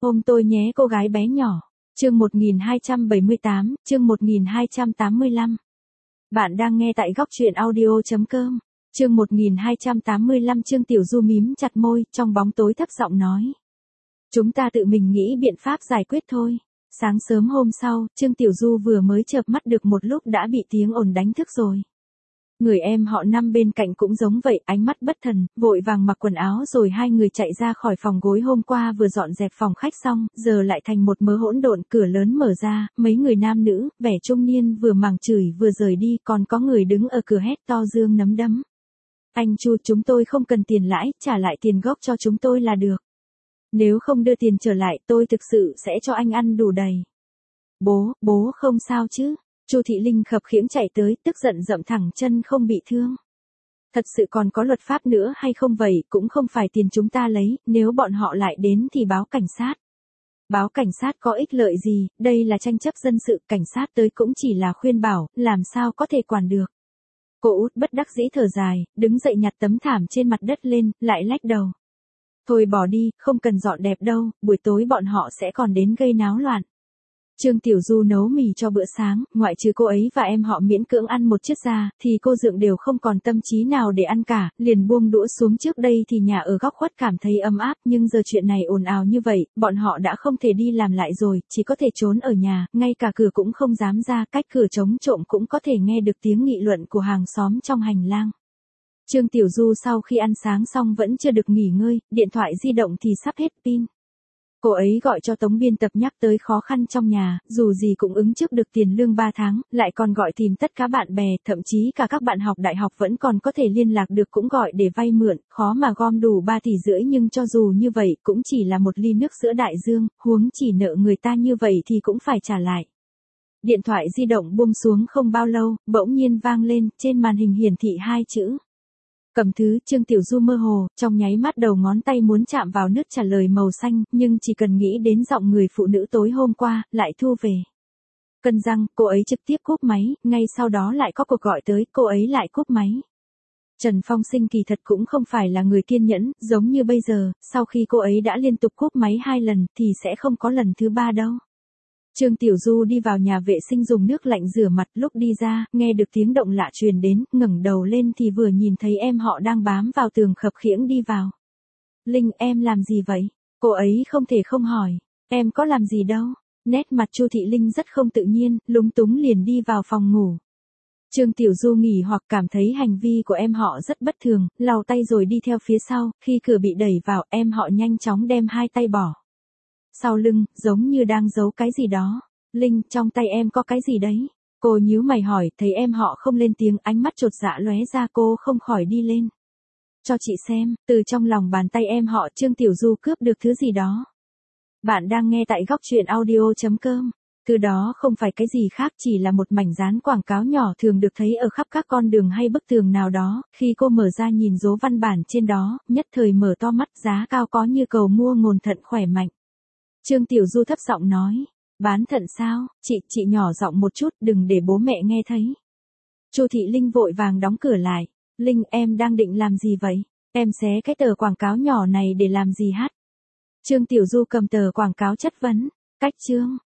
Ôm tôi nhé cô gái bé nhỏ. Chương 1278, chương 1285. Bạn đang nghe tại góc truyện audio.com. Chương 1285. Trương Tiểu Du mím chặt môi, trong bóng tối thấp giọng nói. Chúng ta tự mình nghĩ biện pháp giải quyết thôi. Sáng sớm hôm sau, Trương Tiểu Du vừa mới chợp mắt được một lúc đã bị tiếng ồn đánh thức rồi. Người em họ Năm bên cạnh cũng giống vậy, ánh mắt bất thần, vội vàng mặc quần áo rồi hai người chạy ra khỏi phòng gối hôm qua vừa dọn dẹp phòng khách xong, giờ lại thành một mớ hỗn độn. Cửa lớn mở ra, mấy người nam nữ, vẻ trung niên vừa mắng chửi vừa rời đi, còn có người đứng ở cửa hét to giương nắm đấm. Anh Chu, chúng tôi không cần tiền lãi, trả lại tiền gốc cho chúng tôi là được. Nếu không đưa tiền trở lại tôi thực sự sẽ cho anh ăn đủ đầy. Bố không sao chứ? Chu Thị Linh khập khiễng chạy tới, tức giận dậm thẳng chân không bị thương. Thật sự còn có luật pháp nữa hay không vậy, cũng không phải tiền chúng ta lấy, nếu bọn họ lại đến thì báo cảnh sát. Báo cảnh sát có ích lợi gì, đây là tranh chấp dân sự, cảnh sát tới cũng chỉ là khuyên bảo, làm sao có thể quản được. Cô Út bất đắc dĩ thở dài, đứng dậy nhặt tấm thảm trên mặt đất lên, lại lách đầu. Thôi bỏ đi, không cần dọn đẹp đâu, buổi tối bọn họ sẽ còn đến gây náo loạn. Trương Tiểu Du nấu mì cho bữa sáng, ngoại trừ cô ấy và em họ miễn cưỡng ăn một chiếc ra, thì cô Dượng đều không còn tâm trí nào để ăn cả, liền buông đũa xuống. Trước đây thì nhà ở góc khuất cảm thấy ấm áp, nhưng giờ chuyện này ồn ào như vậy, bọn họ đã không thể đi làm lại rồi, chỉ có thể trốn ở nhà, ngay cả cửa cũng không dám ra, cách cửa trống trộm cũng có thể nghe được tiếng nghị luận của hàng xóm trong hành lang. Trương Tiểu Du sau khi ăn sáng xong vẫn chưa được nghỉ ngơi, điện thoại di động thì sắp hết pin. Cô ấy gọi cho Tống biên tập nhắc tới khó khăn trong nhà, dù gì cũng ứng trước được tiền lương 3 tháng, lại còn gọi tìm tất cả bạn bè, thậm chí cả các bạn học đại học vẫn còn có thể liên lạc được cũng gọi để vay mượn, khó mà gom đủ 3,5 tỷ, nhưng cho dù như vậy cũng chỉ là một ly nước sữa đại dương, huống chỉ nợ người ta như vậy thì cũng phải trả lại. Điện thoại di động buông xuống không bao lâu, bỗng nhiên vang lên, trên màn hình hiển thị 2 chữ. Cầm thứ. Trương Tiểu Du mơ hồ, trong nháy mắt đầu ngón tay muốn chạm vào nút trả lời màu xanh, nhưng chỉ cần nghĩ đến giọng người phụ nữ tối hôm qua, lại thu về. Cân răng, cô ấy trực tiếp cúp máy, ngay sau đó lại có cuộc gọi tới, cô ấy lại cúp máy. Trần Phong Sinh kỳ thật cũng không phải là người kiên nhẫn, giống như bây giờ, sau khi cô ấy đã liên tục cúp máy 2 lần, thì sẽ không có lần thứ 3 đâu. Trương Tiểu Du đi vào nhà vệ sinh dùng nước lạnh rửa mặt, lúc đi ra, nghe được tiếng động lạ truyền đến, ngẩng đầu lên thì vừa nhìn thấy em họ đang bám vào tường khập khiễng đi vào. Linh, em làm gì vậy? Cô ấy không thể không hỏi. Em có làm gì đâu. Nét mặt Chu Thị Linh rất không tự nhiên, lúng túng liền đi vào phòng ngủ. Trương Tiểu Du nghỉ hoặc cảm thấy hành vi của em họ rất bất thường, lau tay rồi đi theo phía sau, khi cửa bị đẩy vào, em họ nhanh chóng đem 2 tay bỏ sau lưng, giống như đang giấu cái gì đó. Linh, trong tay em có cái gì đấy? Cô nhíu mày hỏi, thấy em họ không lên tiếng, ánh mắt chột dạ lóe ra, cô không khỏi đi lên. Cho chị xem, từ trong lòng bàn tay em họ Trương Tiểu Du cướp được thứ gì đó. Bạn đang nghe tại góc truyện audio.com. Thứ đó không phải cái gì khác, chỉ là một mảnh dán quảng cáo nhỏ thường được thấy ở khắp các con đường hay bức tường nào đó. Khi cô mở ra nhìn dấu văn bản trên đó, nhất thời mở to mắt, giá cao có như cầu mua ngồn thận khỏe mạnh. Trương Tiểu Du thấp giọng nói, bán thận sao? Chị nhỏ giọng một chút, đừng để bố mẹ nghe thấy. Chu Thị Linh vội vàng đóng cửa lại. Linh, em đang định làm gì vậy? Em xé cái tờ quảng cáo nhỏ này để làm gì hắt? Trương Tiểu Du cầm tờ quảng cáo chất vấn. Cách chương.